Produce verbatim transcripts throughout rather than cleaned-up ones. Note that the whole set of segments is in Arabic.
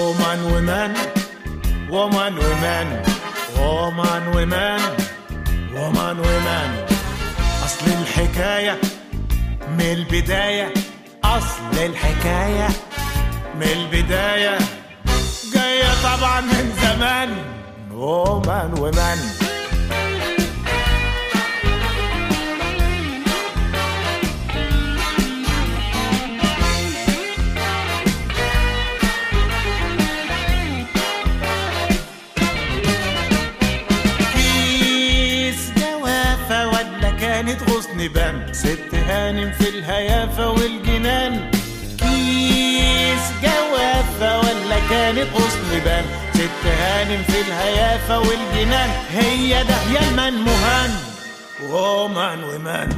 woman woman woman woman woman woman woman woman أصل الحكاية من البداية، أصل الحكاية من البداية جاية طبعا من زمان. woman woman كانت غصن بان ست هانم في الهيافة والجنان. كيس جوافة ولا كانت غصن بان ست هانم في الهيافة والجنان. هي ده يا المن مهان ومان ومان.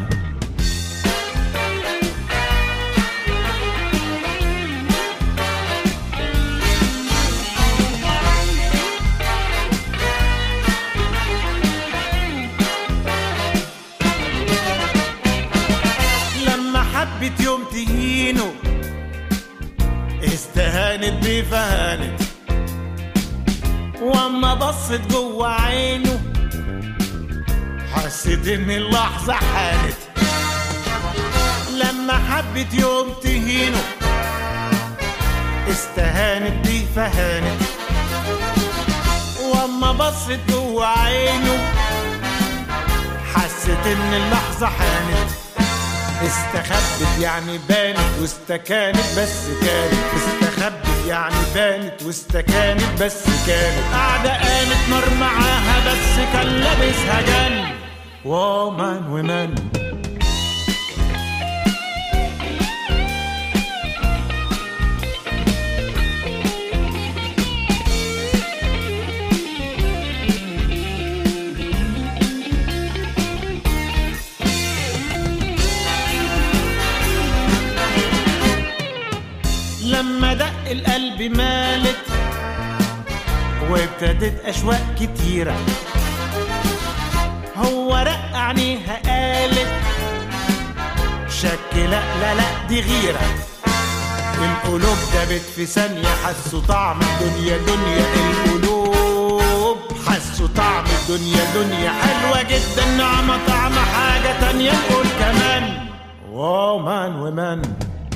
حبت يوم تهينه استهانت بيه فهانت، واما بصت جوه عينه حست ان اللحظة حانت. لما حبت يوم تهينه استهانت بيه فهانت، واما بصت جوه عينه حست ان اللحظة حانت. استخبت يعني بانت واستكانت بس كانت، استخبت يعني بانت واستكانت بس كانت. قاعدة قامت نار معاها بس كان لابسها جن. woman woman لما دق القلب مالت وابتدت أشواق كتيرة. هو رق عينيها قالت شك لا لا لا دي غيرة. القلوب دابت في ثانية حسوا طعم الدنيا دنيا. القلوب حسوا طعم الدنيا دنيا. حلوة جدا نعمة طعم حاجة تانية نقول كمان woman woman.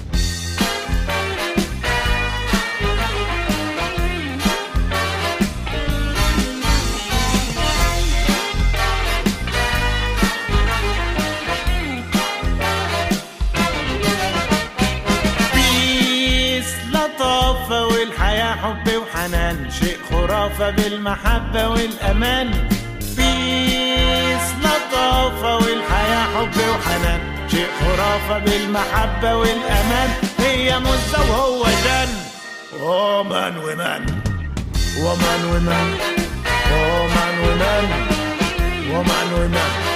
والحياة حب وحنان شيء خرافة بالمحبة والأمان. بيس لطافة والحياة حب وحنان شيء خرافة بالمحبة والأمان. هي مزة وهو جن woman woman woman woman woman woman woman woman